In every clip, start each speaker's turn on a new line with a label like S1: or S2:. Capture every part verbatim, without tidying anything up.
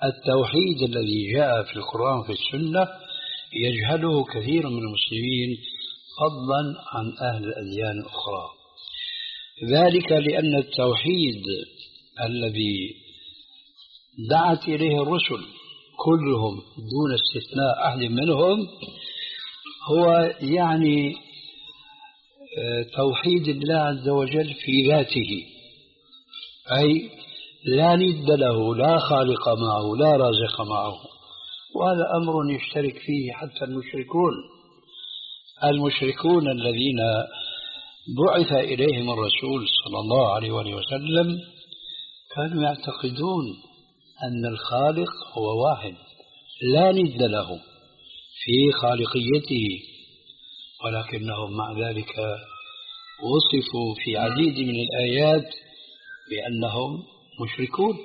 S1: التوحيد الذي جاء في القرآن في السنة يجهله كثير من المسلمين فضلا عن أهل الأديان الأخرى. ذلك لأن التوحيد الذي دعت إليه الرسل كلهم دون استثناء أحد منهم هو يعني توحيد الله عز وجل في ذاته، أي لا ند له، لا خالق معه، لا رازق معه. وهذا أمر يشترك فيه حتى المشركون المشركون الذين بعث إليهم الرسول صلى الله عليه وسلم كانوا يعتقدون أن الخالق هو واحد لا ند له في خالقيته، ولكنهم مع ذلك وصفوا في عديد من الآيات بأنهم مشركون،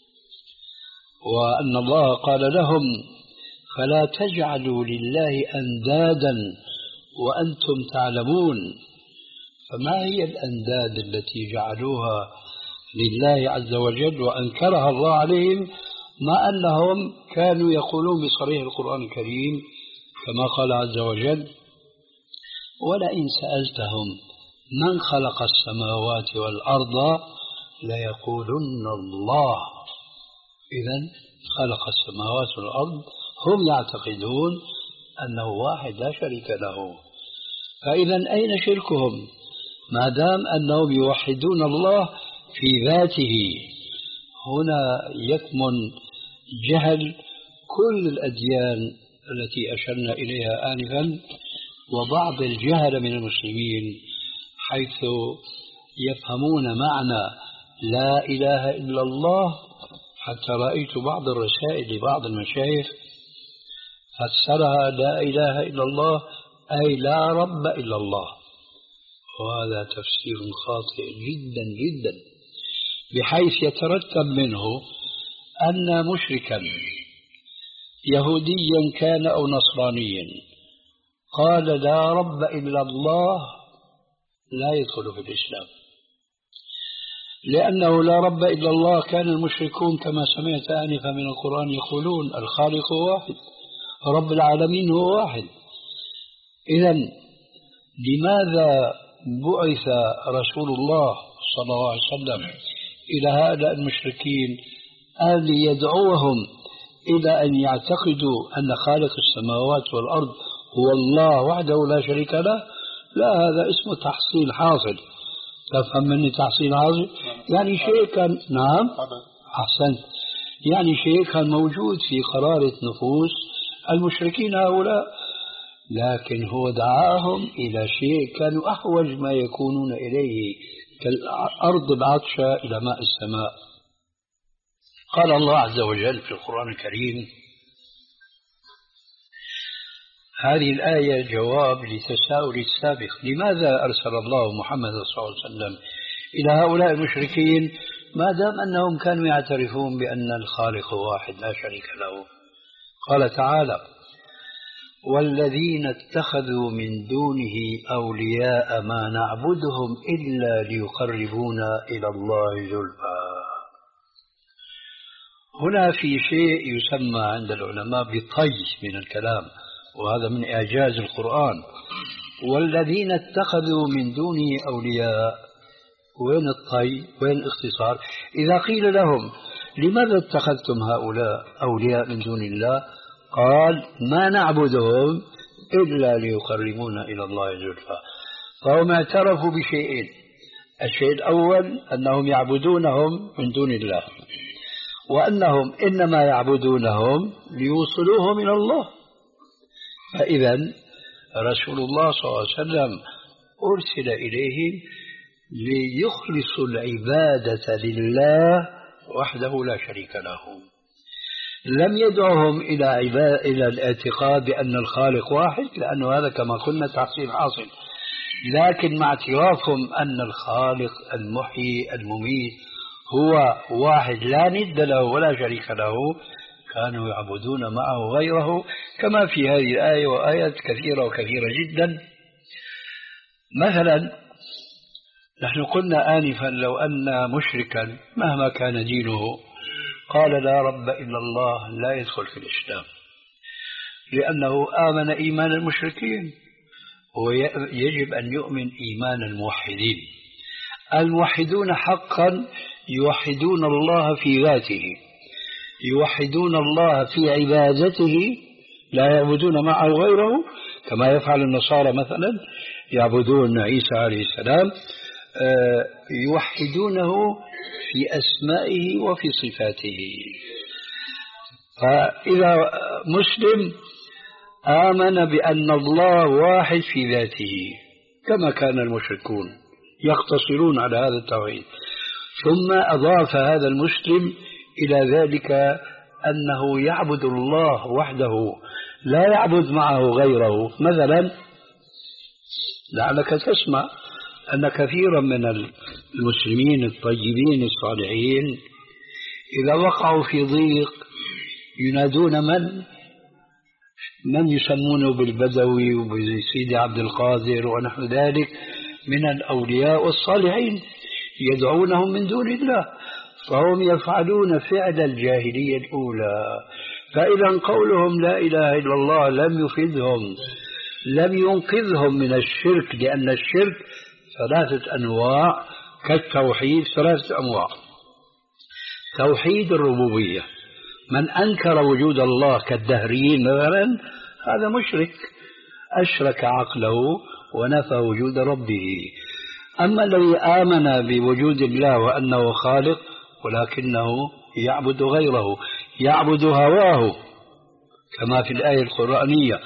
S1: وأن الله قال لهم فلا تجعلوا لله أندادا وأنتم تعلمون. فما هي الأنداد التي جعلوها لله عز وجل وأنكرها الله عليهم، مع أنهم كانوا يقولون بصريح القرآن الكريم كما قال عز وجل ولئن سألتهم من خلق السماوات والأرض ليقولن الله. إذن خلق السماوات والأرض، هم يعتقدون أنه واحد لا شريك له. فإذا أين شركهم ما دام أنهم يوحدون الله في ذاته؟ هنا يكمن جهل كل الأديان التي أشرنا إليها آنفا، وبعض الجهل من المسلمين حيث يفهمون معنى لا إله إلا الله. حتى رأيت بعض الرسائل لبعض المشايخ فسرها لا إله إلا الله أي لا رب إلا الله، وهذا تفسير خاطئ جدا جدا، بحيث يترتب منه أن مشركا يهوديا كان أو نصرانيا قال لا رب إلا الله لا يدخل في الإسلام، لأنه لا رب إلا الله. كان المشركون كما سمعت آنفا من القرآن يقولون الخالق هو واحد، رب العالمين هو واحد. إذن لماذا بعث رسول الله صلى الله عليه وسلم إلى هؤلاء المشركين أن يدعوهم إلى أن يعتقدوا أن خالق السماوات والأرض هو الله وحده لا شريك له؟ لا، هذا اسمه تحصيل حاصل. تفهم مني تحصيل حاصل؟ يعني شيء كان، نعم أحسنت، يعني شيء كان موجود في قرارة نفوس المشركين هؤلاء، لكن هو دعاهم إلى شيء كانوا أحوج ما يكونون إليه كالأرض العطشة إلى ماء السماء. قال الله عز وجل في القرآن الكريم، هذه الآية جواب لتساؤل السابق، لماذا أرسل الله محمد صلى الله عليه وسلم إلى هؤلاء المشركين ما دام أنهم كانوا يعترفون بأن الخالق واحد لا شريك له؟ قال تعالى والذين اتخذوا من دونه أولياء ما نعبدهم إلا ليقربونا إلى الله زلفى. هنا في شيء يسمى عند العلماء بطي من الكلام، وهذا من إعجاز القرآن. والذين اتخذوا من دونه أولياء، وين الطي وين الاختصار؟ إذا قيل لهم لماذا اتخذتم هؤلاء أولياء من دون الله؟ قال ما نعبدهم إلا ليقربونا إلى الله زلفى. فهم اعترفوا بشيئين، الشيء الأول أنهم يعبدونهم من دون الله، وأنهم إنما يعبدونهم ليوصلوهم إلى الله. فإذا رسول الله صلى الله عليه وسلم أرسل إليهم ليخلصوا العبادة لله وحده لا شريك له. لم يدعوهم إلى عبادة إلى الاعتقاد بأن الخالق واحد، لأنه هذا كما قلنا تحصيل حاصل، لكن مع اعترافهم أن الخالق المحيي المميت هو واحد لا ند له ولا شريك له، كانوا يعبدون معه غيره، كما في هذه الآية وآيات كثيرة وكثيرة جدا. مثلا نحن قلنا آنفا لو أن مشركا مهما كان دينه قال لا رب إلا الله لا يدخل في الإسلام، لأنه آمن إيمان المشركين، ويجب أن يؤمن إيمان الموحدين. الموحدون حقا يوحدون الله في ذاته، يوحدون الله في عبادته، لا يعبدون معه غيره كما يفعل النصارى مثلا، يعبدون عيسى عليه السلام، يوحدونه في أسمائه وفي صفاته. فإذا مسلم آمن بأن الله واحد في ذاته كما كان المشركون يقتصرون على هذا التوحيد، ثم أضاف هذا المسلم إلى ذلك أنه يعبد الله وحده لا يعبد معه غيره. مثلا لعلك تسمع أن كثيرا من المسلمين الطيبين الصالحين إذا وقعوا في ضيق ينادون من من يسمونه بالبدوي وبسيدي عبد القادر ونحو ذلك من الأولياء والصالحين، يدعونهم من دون الله، فهم يفعلون فعل الجاهلية الأولى. فإذا قولهم لا إله إلا الله لم يفيدهم، لم ينقذهم من الشرك، لأن الشرك ثلاثة أنواع كالتوحيد، ثلاثة أنواع. توحيد الربوبية، من أنكر وجود الله كالدهريين مثلا هذا مشرك، أشرك عقله ونفى وجود ربه. أما الذي آمن بوجود الله وأنه خالق ولكنه يعبد غيره، يعبد هواه كما في الآية القرآنية،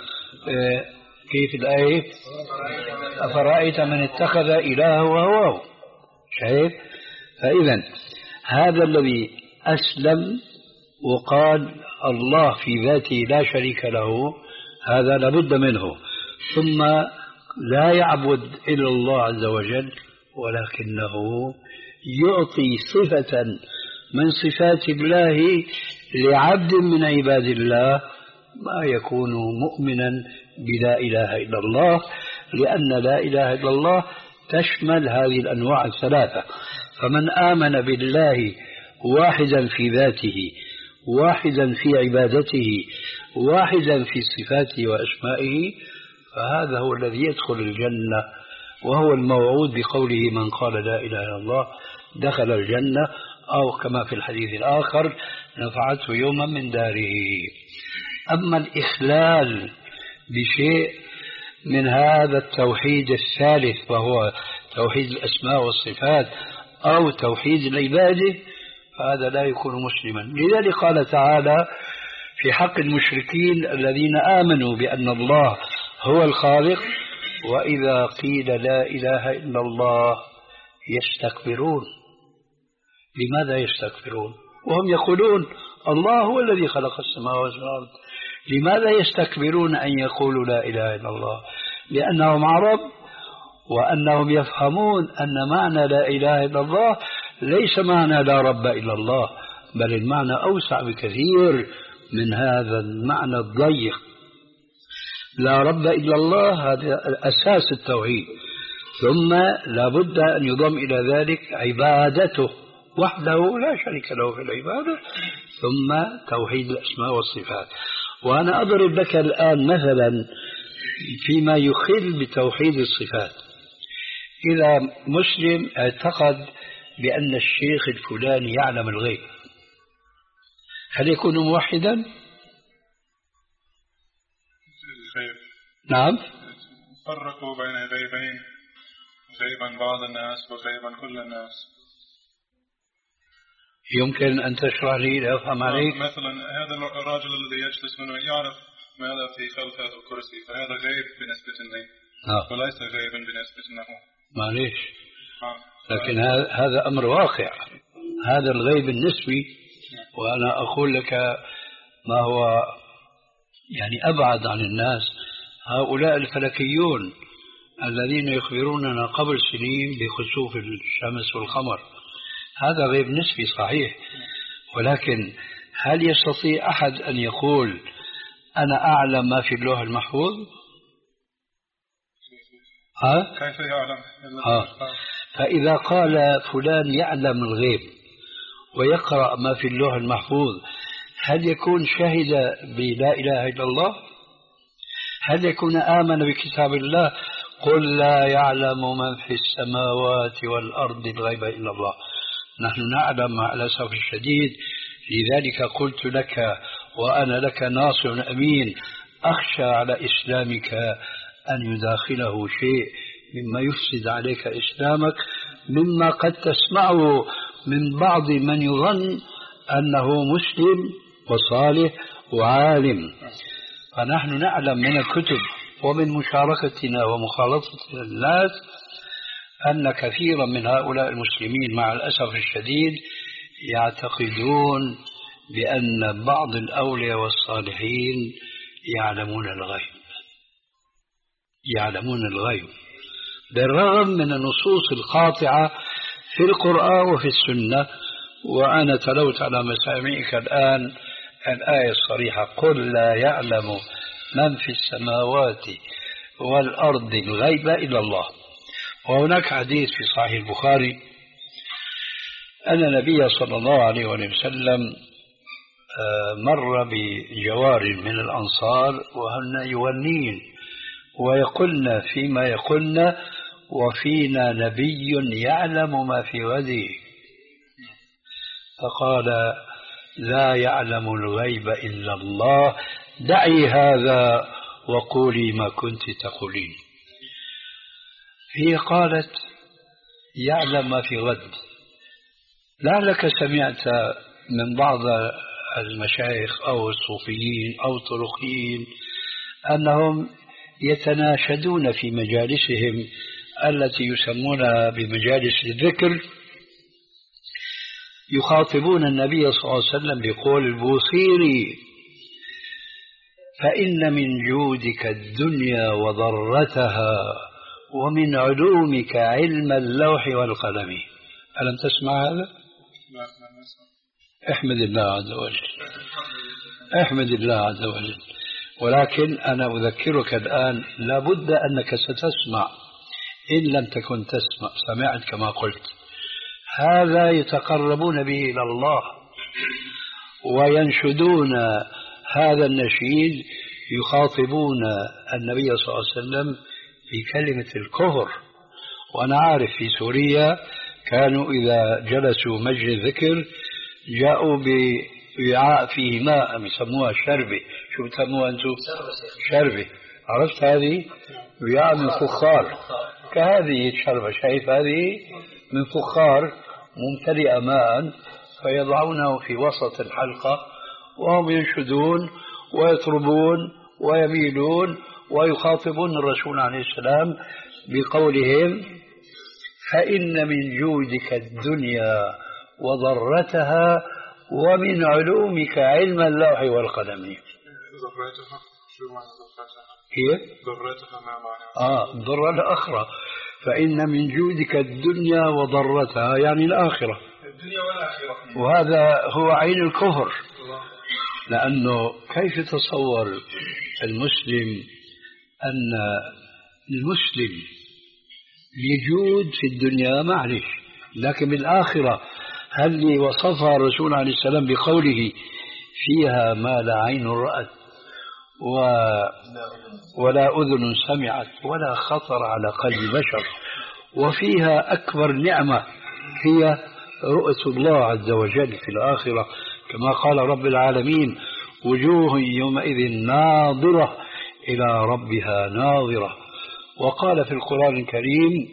S1: كيف الآية؟ أفرأيت من اتخذ إلهه هواه. شايف؟ فإذا هذا الذي أسلم وقال الله في ذاته لا شريك له، هذا لابد منه، ثم لا يعبد إلا الله عز وجل، ولكنه يعطي صفة من صفات الله لعبد من عباد الله، ما يكون مؤمنا بلا إله إلا الله، لأن لا إله إلا الله تشمل هذه الأنواع الثلاثة. فمن آمن بالله واحدا في ذاته، واحدا في عبادته، واحدا في صفاته وأسمائه، فهذا هو الذي يدخل الجنة، وهو الموعود بقوله من قال لا إله إلا الله دخل الجنة، أو كما في الحديث الآخر نفعته يوما من داره. أما الإخلال بشيء من هذا التوحيد الثالث وهو توحيد الأسماء والصفات أو توحيد العبادة، فهذا لا يكون مسلما. لذلك قال تعالى في حق المشركين الذين آمنوا بأن الله هو الخالق، وإذا قيل لا إله إلا الله يستكبرون. لماذا يستكبرون وهم يقولون الله هو الذي خلق السماوات والأرض؟ لماذا يستكبرون أن يقولوا لا إله إلا الله؟ لأنهم عرب، وأنهم يفهمون أن معنى لا إله إلا الله ليس معنى لا رب إلا الله، بل المعنى أوسع بكثير من هذا المعنى الضيق. لا رب إلا الله هذا أساس التوحيد، ثم لا بد أن يضم إلى ذلك عبادته وحده لا شريك له في العبادة، ثم توحيد الأسماء والصفات. وأنا أضرب لك الآن مثلا فيما يخل بتوحيد الصفات. إذا مسلم اعتقد بأن الشيخ الفلاني يعلم الغيب، هل يكون موحدا؟ نعم.
S2: فرقوا بين غيبين، غيبا بعض الناس وغيبا كل الناس.
S1: يمكن أن تشرح لي لأفهم عليك؟
S2: مثلا هذا الرجل الذي يجلس هنا يعرف ماذا في خلف هذا الكرسي، فهذا غيب بالنسبة لي
S1: آه.
S2: وليس غيبا بالنسبة له.
S1: معليش،
S2: آه.
S1: لكن هذا أمر واقع، هذا الغيب النسبي. وأنا أقول لك ما هو يعني أبعد عن الناس، هؤلاء الفلكيون الذين يخبروننا قبل سنين بخسوف الشمس والقمر، هذا غيب نسبي صحيح، ولكن هل يستطيع أحد أن يقول أنا أعلم ما في اللوح المحفوظ؟ ها؟
S2: كيف يعلم؟
S1: ها. فإذا قال فلان يعلم الغيب ويقرأ ما في اللوح المحفوظ، هل يكون شهد بلا إله إلا الله؟ هل يكون آمن بكتاب الله؟ قل لا يعلم من في السماوات والأرض الغيب إلا الله. نحن نعلم مع الأسف الشديد، لذلك قلت لك وأنا لك ناصر أمين، أخشى على إسلامك أن يداخله شيء مما يفسد عليك إسلامك، مما قد تسمعه من بعض من يظن أنه مسلم وصالح وعالم. فنحن نعلم من الكتب ومن مشاركتنا ومخالطتنا الناس أن كثيرا من هؤلاء المسلمين مع الأسف الشديد يعتقدون بأن بعض الأولياء والصالحين يعلمون الغيب، يعلمون الغيب بالرغم من النصوص القاطعة في القرآن وفي السنة. وأنا تلوت على مسامعك الآن الآية الصريحة: قل لا يعلم من في السماوات والأرض الغيب إلا الله. وهناك حديث في صحيح البخاري أن النبي صلى الله عليه وسلم مر بجوار من الأنصار وهن يغنين ويقولن فيما يقولن: وفينا نبي يعلم ما في غده. فقال: لا يعلم الغيب إلا الله، دعي هذا وقولي ما كنت تقولين. هي قالت: يعلم ما في غد. لعلك سمعت من بعض المشايخ أو الصوفيين أو الطرقيين أنهم يتناشدون في مجالسهم التي يسمونها بمجالس الذكر، يخاطبون النبي صلى الله عليه وسلم بقول البوصيري: فإن من جودك الدنيا وضرتها ومن علومك علم اللوح والقلم. ألم تسمع هذا؟ احمد الله عز وجل، احمد الله عز وجل. ولكن أنا أذكرك الآن لابد أنك ستسمع، إن لم تكن تسمع سمعت كما قلت. هذا يتقربون به إلى الله وينشدون هذا النشيد، يخاطبون النبي صلى الله عليه وسلم بكلمة الكفر. وأنا عارف في سوريا كانوا إذا جلسوا مجلس ذكر جاءوا بوعاء فيه ماء يسموها شربة. شو بتسموها أنتم؟ شربة. عرفت هذه؟ وعاء من فخار كهذه الشربة، شايف هذه من فخار ممتلئة ماء، فيضعونه في وسط الحلقة وهم ينشدون ويطربون ويميلون ويخاطبون الرسول عليه السلام بقولهم: فإن من جودك الدنيا وضرتها ومن علومك علم اللوح والقلم.
S2: ضرتها شو معنى ضرتها؟
S1: هي
S2: ضرتها ما معنى؟
S1: آه ضر الآخرة. فإن من جودك الدنيا وضرتها يعني الآخرة،
S2: الدنيا والآخرة.
S1: وهذا هو عين الكفر. لأنه كيف تصور المسلم أن المسلم يجود في الدنيا معلش، لكن بالآخرة هل وصفها الرسول عليه السلام بقوله: فيها ما لا عين رأت و... ولا أذن سمعت ولا خطر على قلب بشر، وفيها أكبر نعمة هي رؤية الله عز وجل في الآخرة، كما قال رب العالمين: وجوه يومئذ ناظرة إلى ربها ناظرة. وقال في القرآن الكريم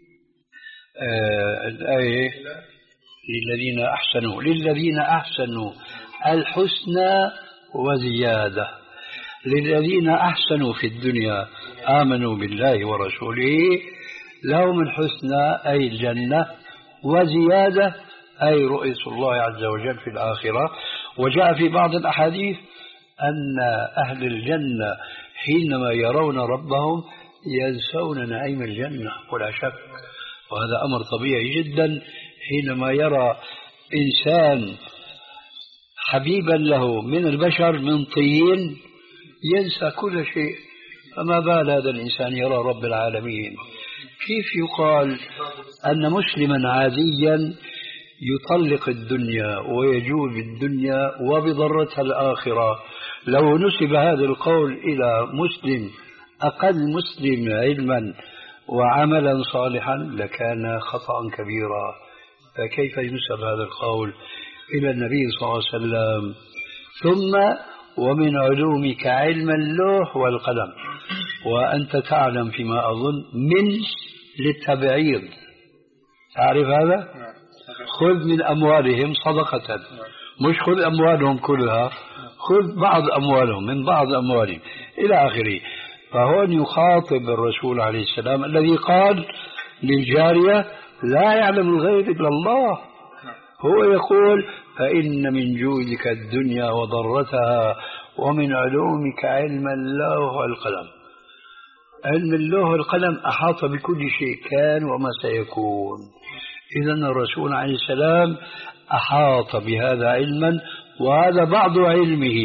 S1: آه الآية: للذين أحسنوا للذين أحسنوا الحسنى وزيادة. للذين أحسنوا في الدنيا آمنوا بالله ورسوله لهم الحسنى أي الجنة، وزيادة أي رؤية الله عز وجل في الآخرة. وجاء في بعض الأحاديث أن أهل الجنة حينما يرون ربهم ينسون نعيم الجنة ولا شك، وهذا أمر طبيعي جدا. حينما يرى إنسان حبيبا له من البشر من طين ينسى كل شيء، فما بال هذا الإنسان يرى رب العالمين؟ كيف يقال أن مسلما عاديا يطلق الدنيا ويجوز الدنيا وبضرتها الآخرة. لو نسب هذا القول إلى مسلم أقل مسلم علما وعملا صالحا لكان خطأ كبيرا، فكيف ينسب هذا القول إلى النبي صلى الله عليه وسلم؟ ثم ومن علومك علم اللوح والقلم، وأنت تعلم فيما أظن من للتبعيض، تعرف هذا؟ خذ من أموالهم صدقة، مش خذ أموالهم كلها، خذ بعض أموالهم من بعض أموالهم إلى آخره. فهون يخاطب الرسول عليه السلام الذي قال للجارية لا يعلم الغيب إلا الله، هو يقول فإن من جودك الدنيا وضرتها ومن علومك علم اللوح والقلم. علم اللوح والقلم أحاط بكل شيء كان وما سيكون. إذن الرسول عليه السلام أحاط بهذا علما، وهذا بعض علمه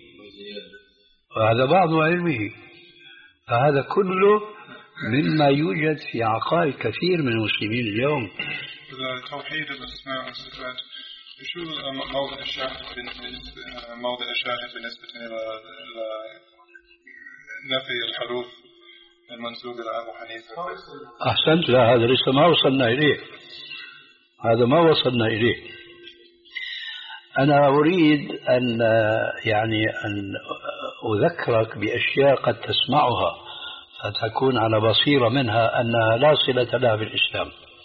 S1: وهذا بعض علمه فهذا كله مما يوجد في عقائد كثير من المسلمين اليوم.
S2: توحيد الأسماء والصفات، شو موضع الشاهد موضع الشاهد بالنسبة إلى نفي الحروف المنسوب إلى أبو حنيفة؟
S1: أحسنت، لا هذا لسه ما وصلنا إليه، هذا ما وصلنا إليه. أنا أريد أن يعني أن أذكرك بأشياء قد تسمعها فتكون على بصيرة منها أنها لا صلة لها بالإسلام.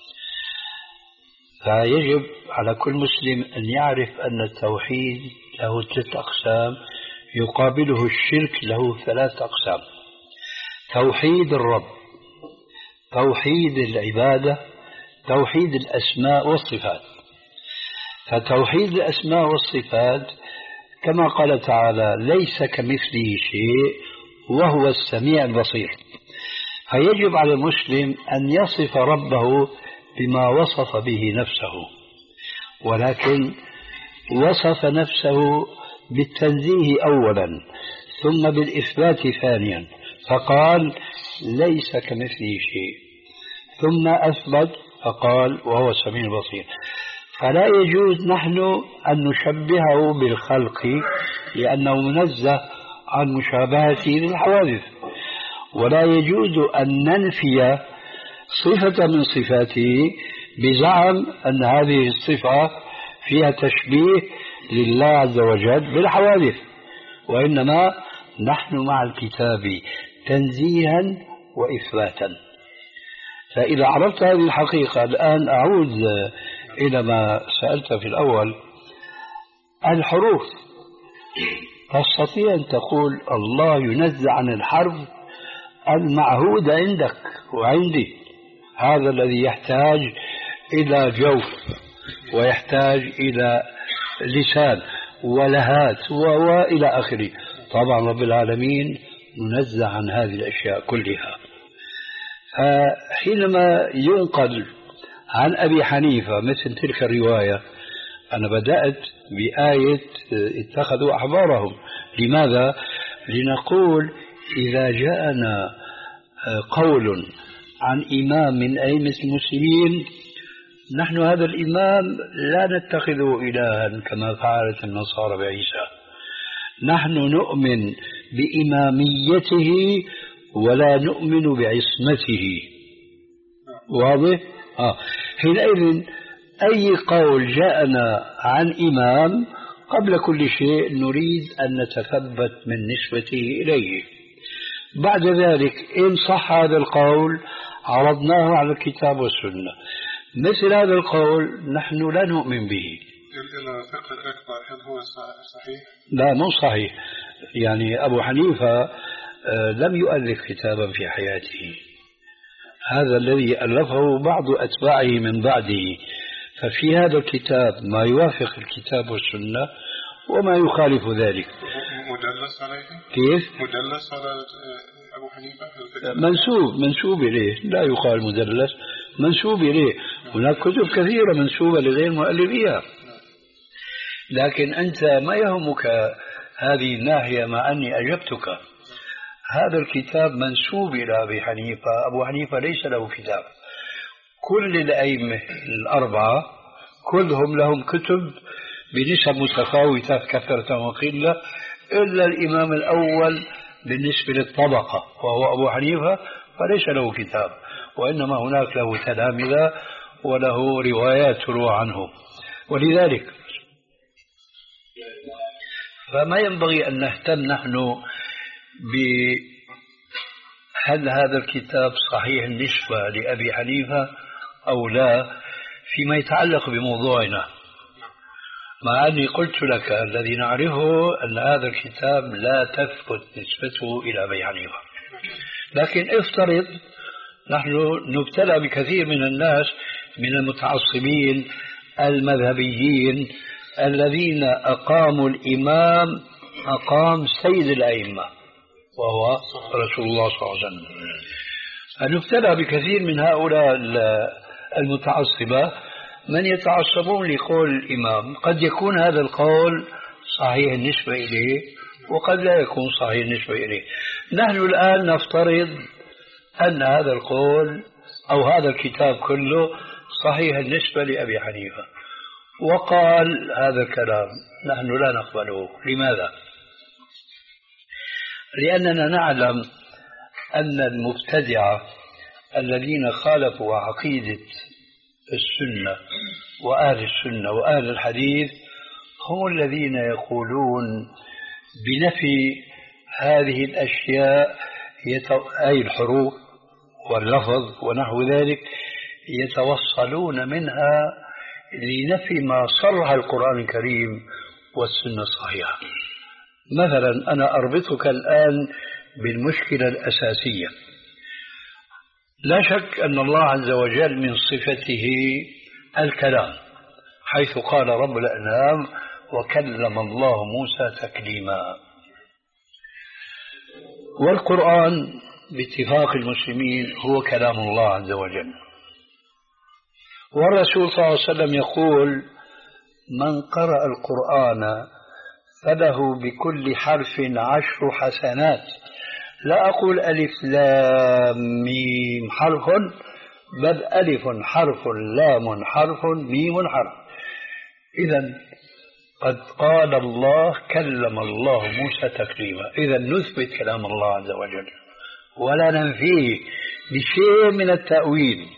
S1: فيجب على كل مسلم أن يعرف أن التوحيد له ثلاث أقسام، يقابله الشرك له ثلاث أقسام: توحيد الرب، توحيد العبادة، توحيد الأسماء والصفات. فتوحيد الأسماء والصفات كما قال تعالى ليس كمثله شيء وهو السميع البصير، فيجب على المسلم أن يصف ربه بما وصف به نفسه، ولكن وصف نفسه بالتنزيه أولا ثم بالإثبات ثانيا، فقال ليس كمثله شيء، ثم أثبت فقال وهو السميع البصير. فلا يجوز نحن أن نشبهه بالخلق لأنه منزه عن مشابهته للحوادث، ولا يجوز أن ننفي صفة من صفاته بزعم أن هذه الصفة فيها تشبيه لله عز وجل بالحوادث، وإنما نحن مع الكتاب تنزيها وإثباتا. فإذا عرفت هذه الحقيقة، الآن أعود إلى ما سألت في الأول. الحروف تستطيع أن تقول الله ينزع عن الحرف المعهود عندك وعندي، هذا الذي يحتاج إلى جوف ويحتاج إلى لسان ولهات وإلى آخره. طبعا رب العالمين منزع عن هذه الأشياء كلها. فحينما ينقل عن أبي حنيفة مثل تلك الرواية، أنا بدأت بآية اتخذوا أحبارهم. لماذا؟ لنقول إذا جاءنا قول عن إمام من أئمة المسلمين، نحن هذا الإمام لا نتخذه إلها كما فعلت النصارى بعيسى، نحن نؤمن بإماميته ولا نؤمن بعصمته. واضح؟ آه. حينئذ أي قول جاءنا عن إمام قبل كل شيء نريد أن نتثبت من نسبته إليه. بعد ذلك إن صح هذا القول عرضناه على الكتاب والسنة. مثل هذا القول نحن لا نؤمن به.
S2: الفقه الأكبر هل هو صحيح؟
S1: لا مو صحيح. يعني أبو حنيفة لم يؤلف كتابا في حياته، هذا الذي ألفه بعض أتباعه من بعده، ففي هذا الكتاب ما يوافق الكتاب والسنة وما يخالف ذلك.
S2: مدلس عليه؟
S1: كيف؟
S2: مدلس على أبو حنيفة؟
S1: منسوب منسوب إليه، لا يقال مدلس، منسوب إليه. هناك كتب كثيرة منسوبة لغير مؤلفيها، لكن أنت ما يهمك هذه الناحية مع أني أجبتك. هذا الكتاب منسوب إلى أبي حنيفة، أبو حنيفة ليس له كتاب. كل الأئمة الأربعة كلهم لهم كتب بنسب متفاوتة كثرة وقلة، إلا الإمام الأول بالنسبة للطبقة وهو أبو حنيفة فليس له كتاب، وإنما هناك له تلامذة وله روايات تروى عنه. ولذلك فما ينبغي أن نهتم نحن بهل هذا الكتاب صحيح النسبة لأبي حنيفة أو لا فيما يتعلق بموضوعنا، مع أني قلت لك الذي نعرفه أن هذا الكتاب لا تثبت نسبته إلى أبي حنيفة. لكن افترض نحن نبتلى بكثير من الناس من المتعصبين المذهبيين الذين أقاموا الإمام أقام سيد الأئمة وهو رسول الله صلى الله عليه وسلم. فنبتلى بكثير من هؤلاء المتعصبة من يتعصبون لقول الإمام، قد يكون هذا القول صحيح النسبة إليه وقد لا يكون صحيح النسبة إليه. نحن الآن نفترض أن هذا القول أو هذا الكتاب كله صحيح النسبة لأبي حنيفة، وقال هذا الكلام نحن لا نقبله. لماذا؟ لأننا نعلم أن المبتدعة الذين خالفوا عقيدة السنة وأهل السنة وأهل الحديث هم الذين يقولون بنفي هذه الأشياء أي الحروف واللفظ ونحو ذلك، يتوصلون منها لنفي ما صرح القرآن الكريم والسنة الصحيحة. مثلا أنا أربطك الآن بالمشكلة الأساسية. لا شك أن الله عز وجل من صفته الكلام، حيث قال رب الأنعام وكلم الله موسى تكليما. والقرآن باتفاق المسلمين هو كلام الله عز وجل. والرسول صلى الله عليه وسلم يقول من قرأ القرآن فله بكل حرف عشر حسنات. لا أقول ألف لام ميم حرف، بل ألف حرف لام حرف ميم حرف. إذن قد قال الله كلم الله موسى تكليما. إذن نثبت كلام الله عز وجل ولا ننفيه بشيء من التأويل،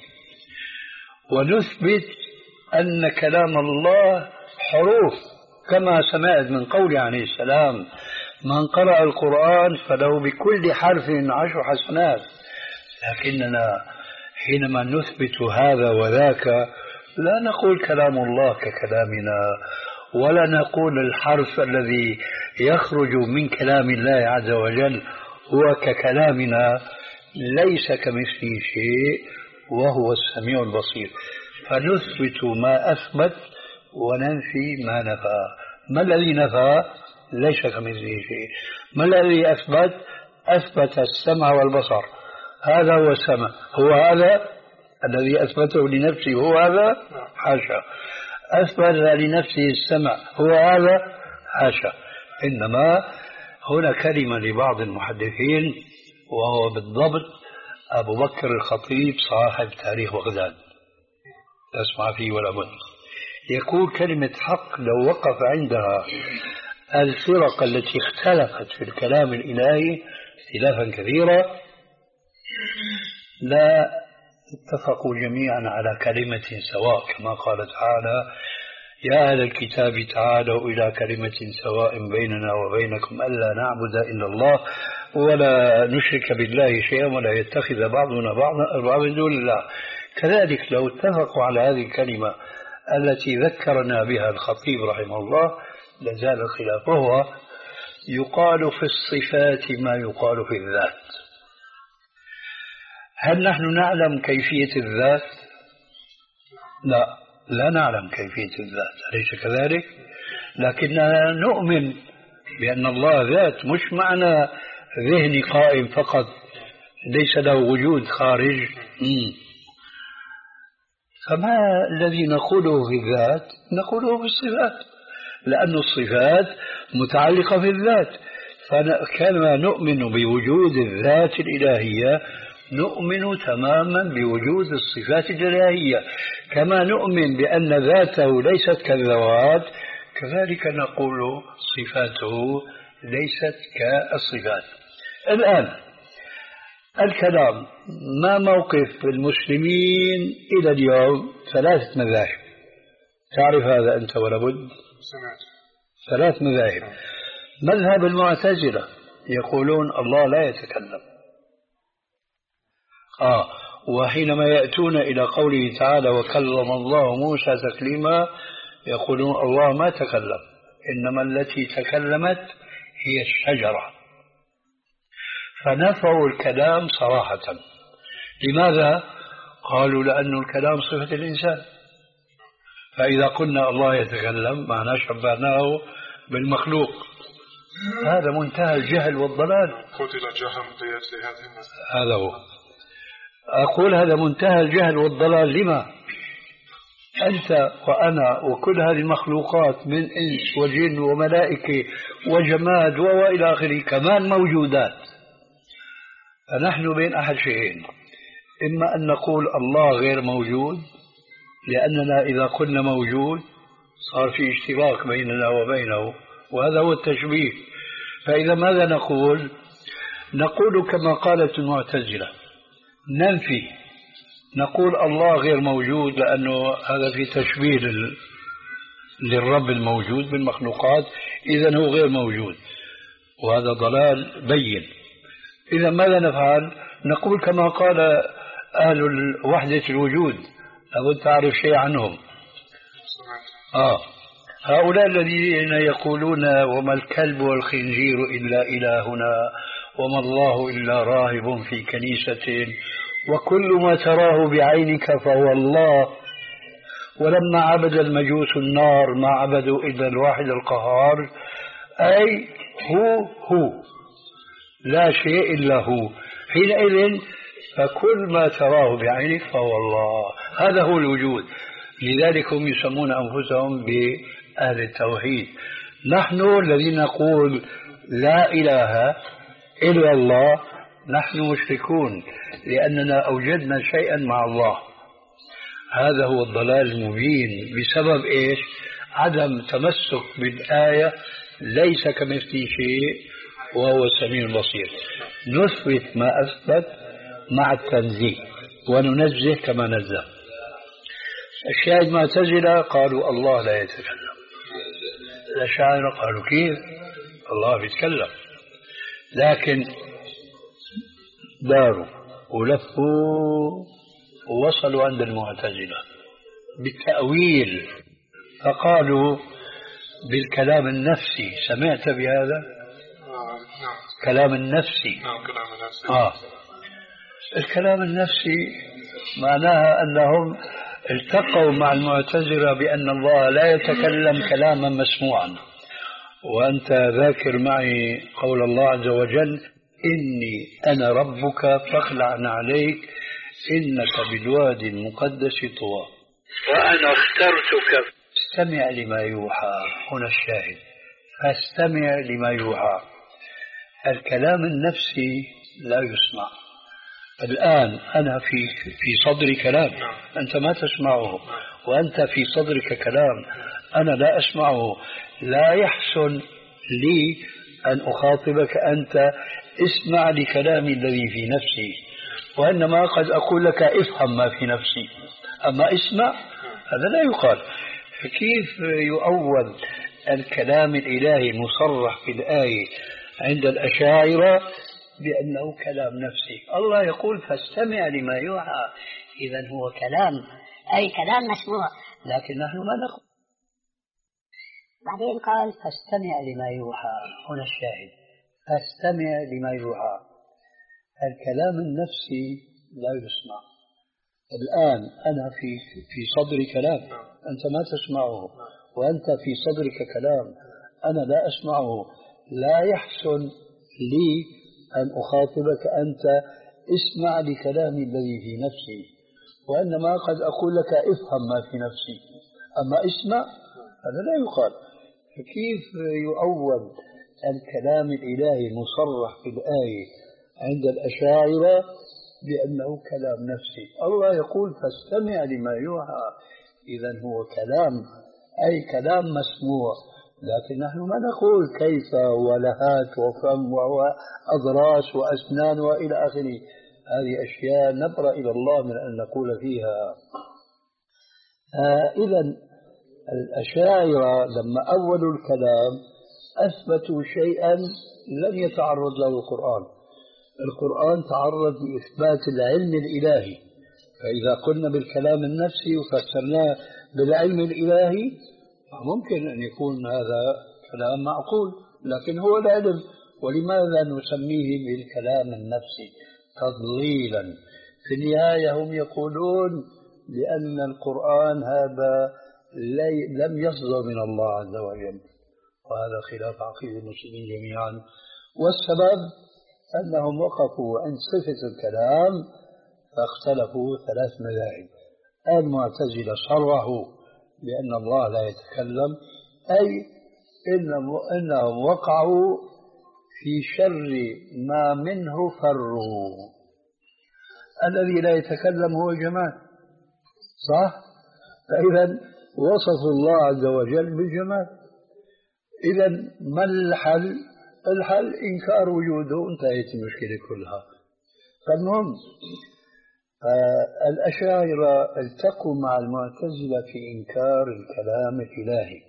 S1: ونثبت أن كلام الله حروف كما سمعت من قول عليه السلام من قرأ القرآن فله بكل حرف عشر حسنات. لكننا حينما نثبت هذا وذاك لا نقول كلام الله ككلامنا، ولا نقول الحرف الذي يخرج من كلام الله عز وجل هو ككلامنا، ليس كمثله شيء وهو السميع البصير. فنثبت ما أثبت وننفي ما نفى. ما الذي نفى؟ ليس كمثله شيء. ما الذي أثبت؟ أثبت السمع والبصر. هذا هو السمع، هو هذا الذي أثبته لنفسه، هو هذا؟ حاشا. أثبت لنفسه السمع، هو هذا؟ حاشا. إنما هنا كلمة لبعض المحدثين وهو بالضبط أبو بكر الخطيب صاحب تاريخ بغداد، تسمع فيه ولا بد، يقول كلمة حق لو وقف عندها الفرق التي اختلفت في الكلام الإلهي اختلافا كثيرا لا اتفقوا جميعا على كلمة سواء، كما قال تعالى يا أهل الكتاب تعالوا إلى كلمة سواء بيننا وبينكم ألا نعبد إلا الله ولا نشرك بالله شيئا ولا يتخذ بعضنا بعضا من دون الله. كذلك لو اتفقوا على هذه الكلمة التي ذكرنا بها الخطيب رحمه الله لزال الخلاف. وهو يقال في الصفات ما يقال في الذات. هل نحن نعلم كيفية الذات؟ لا، لا نعلم كيفية الذات، أليس كذلك؟ لكننا نؤمن بأن الله ذات، مش معنى ذهني قائم فقط ليس له وجود خارج. مم. فما الذي نقوله في الذات نقوله في الصفات، لأن الصفات متعلقة في الذات. فكما نؤمن بوجود الذات الإلهية نؤمن تماما بوجود الصفات الإلهية، كما نؤمن بأن ذاته ليست كالذوات كذلك نقول صفاته ليست كالصفات. الآن الكلام، ما موقف المسلمين إلى اليوم؟ ثلاثة مذاهب، تعرف هذا أنت ولا بد؟
S2: سمعت.
S1: ثلاث مذاهب. مذهب المعتزلة يقولون الله لا يتكلم، آه وحينما يأتون إلى قوله تعالى وكلم الله موسى تكليما يقولون الله ما تكلم، إنما التي تكلمت هي الشجرة، فنفوا الكلام صراحة. لماذا؟ قالوا لأن الكلام صفة الإنسان، فإذا قلنا الله يتكلم معناه شبهناه بالمخلوق، هذا منتهى الجهل والضلال. هذا هو، أقول هذا منتهى الجهل والضلال. لما؟ أنت وأنا وكل هذه المخلوقات من إنس وجن وملائكة وجماد وإلى آخره كمان موجودات، فنحن بين أحد شيئين، إما أن نقول الله غير موجود لأننا إذا قلنا موجود صار في اشتراك بيننا وبينه، وهذا هو التشبيه. فإذا ماذا نقول؟ نقول كما قالت المعتزلة، ننفي، نقول الله غير موجود لأنه هذا في تشبيه للرب الموجود بالمخلوقات، إذن هو غير موجود، وهذا ضلال بين. إذا ماذا نفعل؟ نقول كما قال أهل وحدة الوجود، أبد تعرف شيء عنهم؟ آه هؤلاء الذين يقولون وما الكلب والخنزير إلا إلهنا وما الله إلا راهب في كنيسة وكل ما تراه بعينك فهو الله، ولما عبد المجوس النار ما عبدوا إلا الواحد القهار، أي هو هو لا شيء إلا هو، حينئذ فكل ما تراه بعينك فهو الله، هذا هو الوجود. لذلك هم يسمون أنفسهم بأهل التوحيد. نحن الذين نقول لا إله إلا الله نحن مشركون، لأننا أوجدنا شيئا مع الله. هذا هو الضلال المبين. بسبب إيش؟ عدم تمسك بالآية ليس كمثله شيء وهو السميع البصير. نثبت ما أثبت مع التنزيه وننزه كما نزه. الشاهد معتزلة قالوا الله لا يتكلم، الأشاعرة قالوا كيف الله بيتكلم، لكن داروا ولفوا ووصلوا عند المعتزلة بالتأويل، فقالوا بالكلام النفسي. سمعت بهذا؟
S2: نعم.
S1: كلام النفسي.
S2: نعم كلام النفسي.
S1: آه. الكلام النفسي معناها أنهم التقوا مع المعتزلة بأن الله لا يتكلم كلاما مسموعا. وأنت ذاكر معي قول الله عز وجل إني أنا ربك فاخلع عليك إنك بالوادي المقدس طوى وأنا اخترتك فاستمع لما يوحى. هنا الشاهد، فاستمع لما يوحى. الكلام النفسي لا يسمع. الآن أنا في في صدري كلام أنت ما تسمعه، وأنت في صدرك كلام أنا لا أسمعه. لا يحسن لي أن أخاطبك أنت اسمع لكلامي الذي في نفسي، وإنما قد أقول لك افهم ما في نفسي، أما اسمع هذا لا يقال. فكيف يؤول الكلام الإلهي المصرح في الآية عند الأشاعرة بأنه كلام نفسي؟ الله يقول فاستمع لما يوحى، إذن هو كلام، أي كلام مسموع، لكن نحن ما نقول. بعدين قال فاستمع لما يوحى. هنا الشاهد، فاستمع لما يوحى. الكلام النفسي لا يسمع. الآن أنا في في صدري كلام أنت ما تسمعه، وأنت في صدرك كلام أنا لا أسمعه. لا يحسن لي أن أخاطبك أنت اسمع لكلامي الذي في نفسي، وإنما قد أقول لك افهم ما في نفسي، أما اسمع هذا لا يقال. فكيف يؤول الكلام الإلهي المصرح في الآية عند الأشاعرة بأنه كلام نفسي. الله يقول فاستمع لما يوحى، إذا هو كلام، أي كلام مسموع. لكن نحن ما نقول كيف ولهات وفم وأضراس وأسنان وإلى آخره، هذه أشياء نبرأ إلى الله من أن نقول فيها. آه إذا الأشاعرة لما أولوا الكلام أثبتوا شيئا لم يتعرض له القرآن. القرآن تعرض لإثبات العلم الإلهي، فإذا قلنا بالكلام النفسي وفسرناه بالعلم الإلهي ممكن أن يكون هذا كلام معقول، لكن هو العلم. ولماذا نسميه بالكلام النفسي تضليلا؟ في النهاية هم يقولون لأن القرآن هذا لم يصدر من الله عز وجل، وهذا خلاف عقيدة المسلمين جميعا. والسبب أنهم وقفوا عند صفة الكلام فاختلفوا ثلاث مذاهب. المعتزلة صرحوا بأن الله لا يتكلم، أي إنهم وقعوا في شر ما منه فروا. الذي لا يتكلم هو الجمال، صح؟ فإذا وصفوا الله عز وجل بالجمال. إذا ما الحل؟ الحل إنكار وجوده، انتهت المشكلة كلها. فالمهم الأشاعرة التقوا مع المعتزلة في إنكار الكلام الإلهي،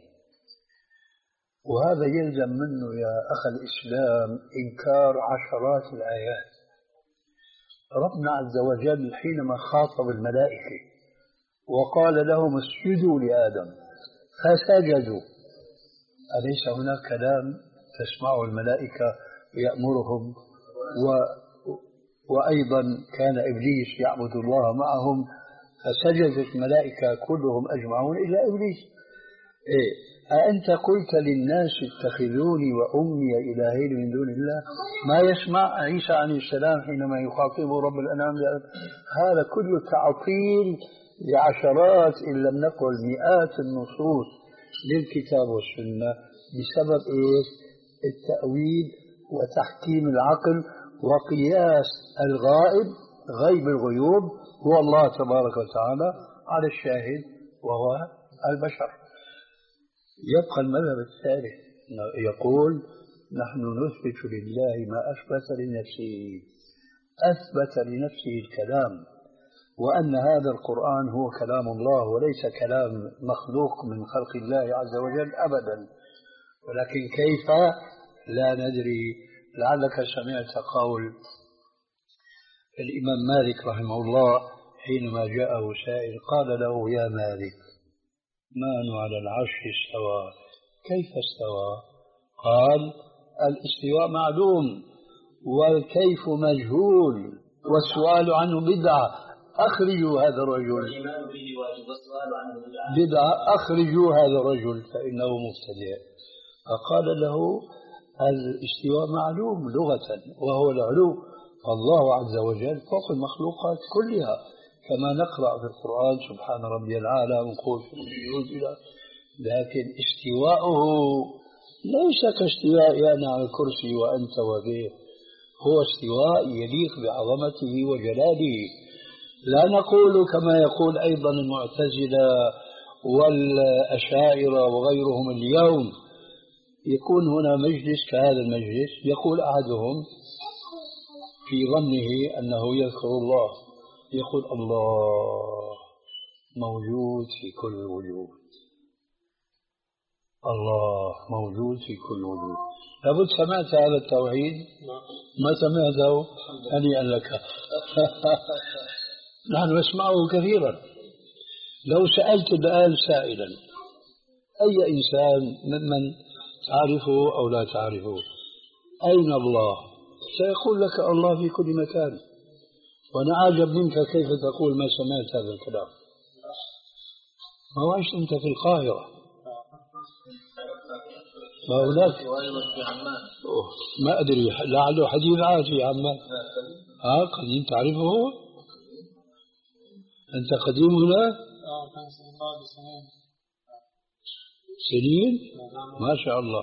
S1: وهذا يلزم منه يا أخ الإسلام إنكار عشرات الآيات. ربنا عز وجل حينما خاطب الملائكة وقال لهم اسجدوا لآدم فسجدوا، أليس هناك كلام تسمعه الملائكة ويأمرهم؟ و وأيضا كان إبليس يعبد الله معهم فسجدت الملائكة كلهم أجمعون إلا إبليس. إيه؟ أأنت قلت للناس اتخذوني وأمي إلهين من دون الله؟ ما يسمع عيسى عليه السلام حينما يخاطبه رب الأنام؟ هذا كله تعطيل لعشرات إن لم نقل مئات النصوص للكتاب والسنة بسبب إيش؟ التأويل وتحكيم العقل وقياس الغائب غيب الغيوب هو الله تبارك وتعالى على الشاهد وهو البشر. يبقى المذهب الثالث يقول نحن نثبت لله ما أثبت لنفسه، أثبت لنفسه الكلام، وأن هذا القرآن هو كلام الله وليس كلام مخلوق من خلق الله عز وجل أبدا. ولكن كيف لا ندري. لعلك سمعت قول الإمام مالك رحمه الله حينما جاءه سائل قال له يا مالك من على العرش استوى كيف استوى؟ قال الاستواء معلوم والكيف مجهول والسؤال عنه بدعة، أخرجوا هذا الرجل بدعة، أخرجوا هذا الرجل فإنه مبتدع. فقال له الاستواء معلوم لغة وهو العلو، فالله عز وجل فوق المخلوقات كلها، كما نقرأ في القرآن سبحان ربي العالى ونقول في الجزء. لكن استواءه ليس كاستواء أنا على الكرسي وأنت وبه، هو استواء يليق بعظمته وجلاله. لا نقول كما يقول أيضا المعتزلة والأشاعرة وغيرهم اليوم، يكون هنا مجلس كهذا المجلس يقول أحدهم في ظنه أنه يذكر الله يقول الله موجود في كل وجود، الله موجود في كل وجود. لابد سمعت هذا التوحيد؟ ما سمعته؟ هنيئا لك. نحن نسمعه كثيرا. لو سألت الآن سائلا أي إنسان ممن تعرفه أو لا تعرفه أين الله؟ سيقول لك الله في كل مكان. وأنا أعجب منك كيف تقول ما سمعت هذا الكلام. ما هو عشت أنت في القاهرة، ما هناك ما أدري لعله حديث عادي عمان. ها قديم تعرفه؟ أنت قديم هنا؟ سنين؟ ما شاء الله.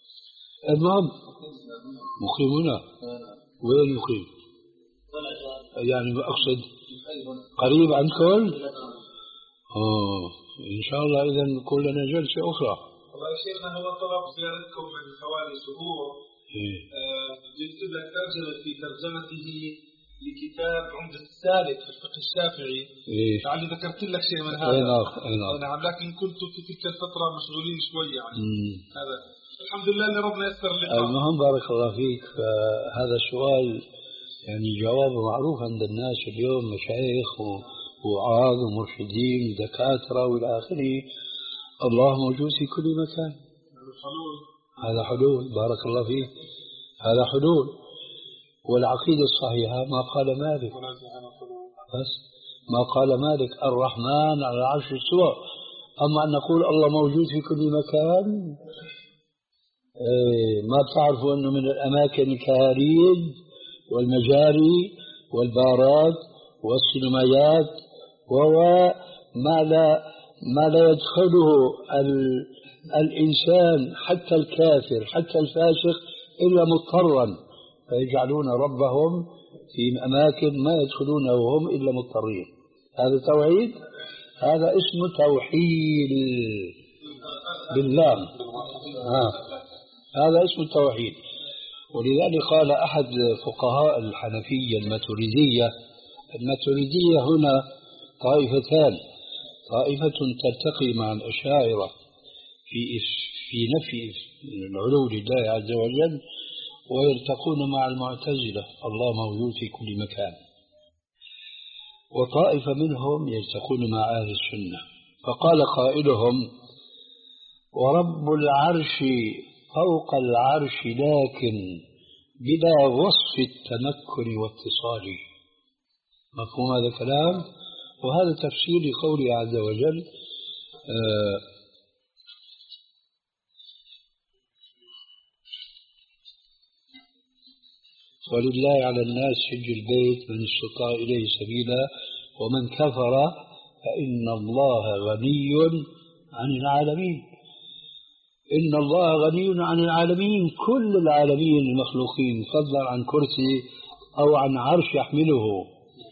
S1: المهم مقيم هنا. وين مقيم؟ يعني أقصد قريب عنكم؟ أوه إن شاء الله إذا نكون لنا جلسة أخرى.
S2: والله يا شيخنا هو طلب زيارتكم من حوالي شهور.
S1: إيه؟
S2: آه جبت لك ترجمة في ترجمته لكتاب عمدة السالك في الفقه الشافعي.
S1: إيه؟
S2: لعلي ذكرت لك شيء من هذا.
S1: أي نعم أي نعم.
S2: نعم لكن كنت في تلك الفترة مشغولين شوي يعني.
S1: مم.
S2: هذا الحمد لله اللي ربنا يسر اللقاء.
S1: المهم بارك الله فيك. فهذا السؤال يعني جوابه معروف عند الناس اليوم، مشايخ ووعاظ ومرشدين ودكاترة وإلى آخره. الله موجود في كل مكان. هذا حلول. بارك الله فيك. هذا حلول. والعقيدة الصحيحة ما قال مالك، بس ما قال مالك الرحمن على العرش استوى. أما أن نقول الله موجود في كل مكان، إيه ما بتعرفوا أنه من الأماكن الكهاريد والمجاري والبارات والسينمايات وما لا ما لا يدخله الإنسان حتى الكافر حتى الفاسق إلا مضطرا، فيجعلون ربهم في أماكن ما يدخلونه هم إلا مضطرين. هذا توحيد. هذا اسمه توحيد بالله. ها. هذا اسمه التوحيد. ولذلك قال أحد فقهاء الحنفية الماتريدية، الماتريدية هنا طائفتان، طائفة تلتقي مع الأشاعرة في في نفي العلو لله عز وجل، ويلتقون مع المعتزلة الله موجود في كل مكان، وطائفة منهم يلتقون مع أهل السنة. فقال قائلهم ورب العرش فوق العرش لكن بلا وصف التمكن واتصال. مفهوم هذا الكلام؟ وهذا تفسير لقوله عز وجل آه ولله على الناس حج البيت من استطاع إليه سبيلا ومن كفر فإن الله غني عن العالمين. إن الله غني عن العالمين، كل العالمين المخلوقين، فضلا عن كرسي أو عن عرش يحمله.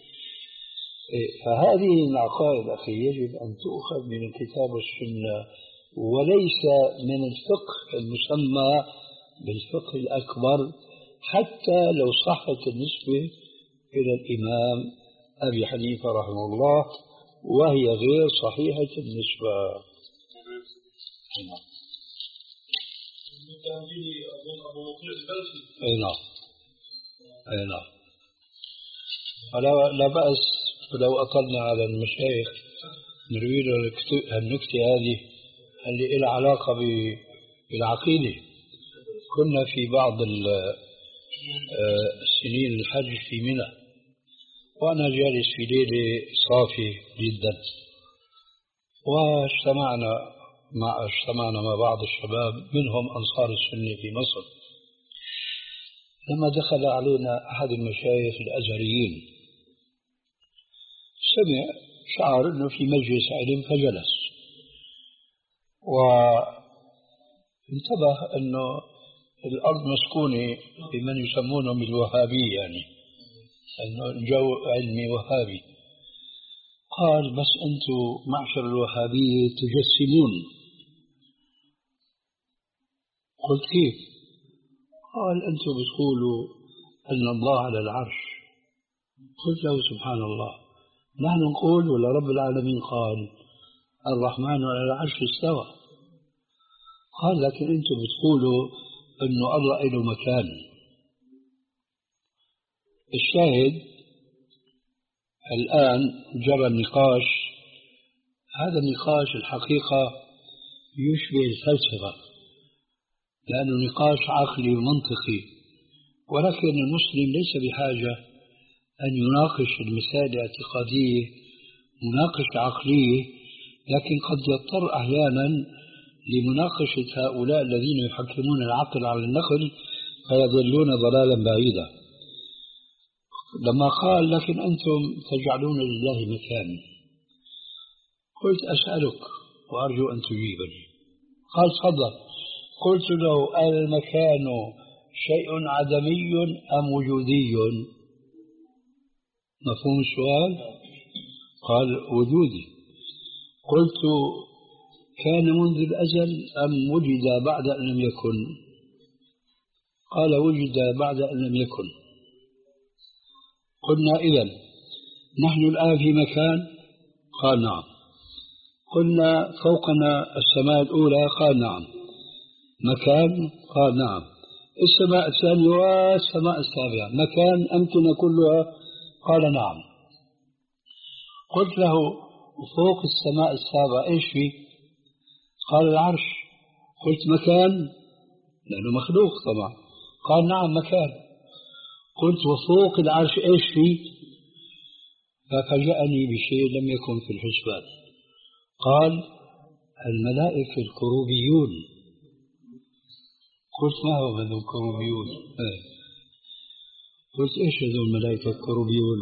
S1: فهذه العقائد أخي يجب أن تؤخذ من الكتاب والسنة، وليس من الفقه المسمى بالفقه الأكبر، حتى لو صحت النسبة إلى الإمام أبي حنيفة رحمه الله، وهي غير صحيحة النسبة. أي نعم أي نعم. فلا لا بأس لو أطلنا على المشايخ نريد النكتة هذه اللي لها علاقة بالعقيدة. كنا في بعض السنين الحج في منى، وأنا جالس في ليلة صافي جدا، واجتمعنا مع اجتمعنا مع بعض الشباب منهم أنصار السنة في مصر. لما دخل علينا أحد المشايخ الأزهريين سمع شعر أنه في مجلس علم فجلس، وانتبه أنه الأرض مسكونة بمن يسمونهم الوهابي، يعني أنه الجو علمي وهابي. قال بس أنتم معشر الوهابية تجسمون. قلت كيف؟ قال أنتم بتقولوا أن الله على العرش. قلت له سبحان الله، نحن نقول ولا رب العالمين قال الرحمن على العرش استوى؟ قال لكن أنتم بتقولوا أنه الله له مكان. الشاهد الآن جرى النقاش. هذا النقاش الحقيقة يشبه الفلسفة، لأنه نقاش عقلي ومنطقي، ولكن المسلم ليس بحاجة أن يناقش المسائل الاعتقادية مناقشة عقلية، لكن قد يضطر أحيانا لمناقشة هؤلاء الذين يحكمون العقل على النقل فيضلون ضلالا بعيدا. لما قال لكن أنتم تجعلون لله مكان، قلت أسألك وأرجو أن تجيبني. قال تفضل. قلت له المكان شيء عدمي أم وجودي؟ مفهوم السؤال؟ قال وجودي. قلت كان منذ الأزل أم وجد بعد أن لم يكن؟ قال وجد بعد أن لم يكن. قلنا إذن نحن الآن في مكان؟ قال نعم. قلنا فوقنا السماء الأولى؟ قال نعم. مكان؟ قال نعم. السماء الثانية والسماء السابعة مكان أمكنة كلها؟ قال نعم. قلت له فوق السماء السابعة إيش فيه؟ قال العرش. قلت مكان؟ لأنه مخلوق طبعا. قال نعم مكان. قلت وفوق العرش إيش فيه؟ ففاجأني بشيء لم يكن في الحسبان. قال الملائكة الكروبيون. قلت ما هو هذول الكروبيون؟ قلت ايش هذول الملائكة الكروبيون؟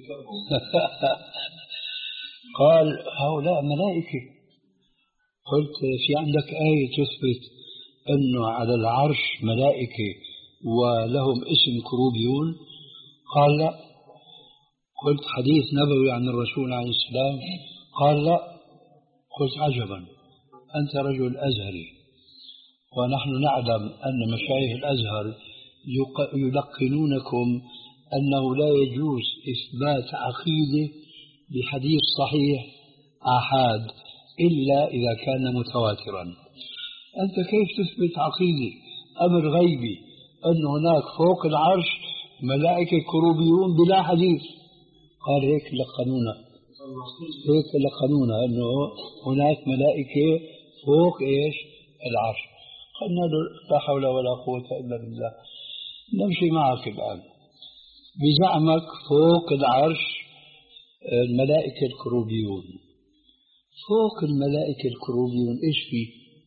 S1: قال هؤلاء ملائكة. قلت في عندك آية تثبت أنه على العرش ملائكة ولهم اسم كروبيون؟ قال لا. قلت حديث نبوي عن الرسول عليه السلام؟ قال لا. قلت عجبا، أنت رجل أزهري ونحن نعلم أن مشايخ الأزهر يلقنونكم أنه لا يجوز إثبات عقيدة بحديث صحيح آحاد إلا إذا كان متواترا. أنت كيف تثبت عقيدة أمر غيبي أن هناك فوق العرش ملائكة كروبيون بلا حديث؟ قال هيك لقنونا، هيك لقنونا أنه هناك ملائكة فوق إيش؟ العرش. قلنا له لا حول ولا قوة إلا بالله، نمشي معك الآن. بزعمك فوق العرش الملائكة الكروبيون، فوق الملائكة الكروبيون إيش فيه؟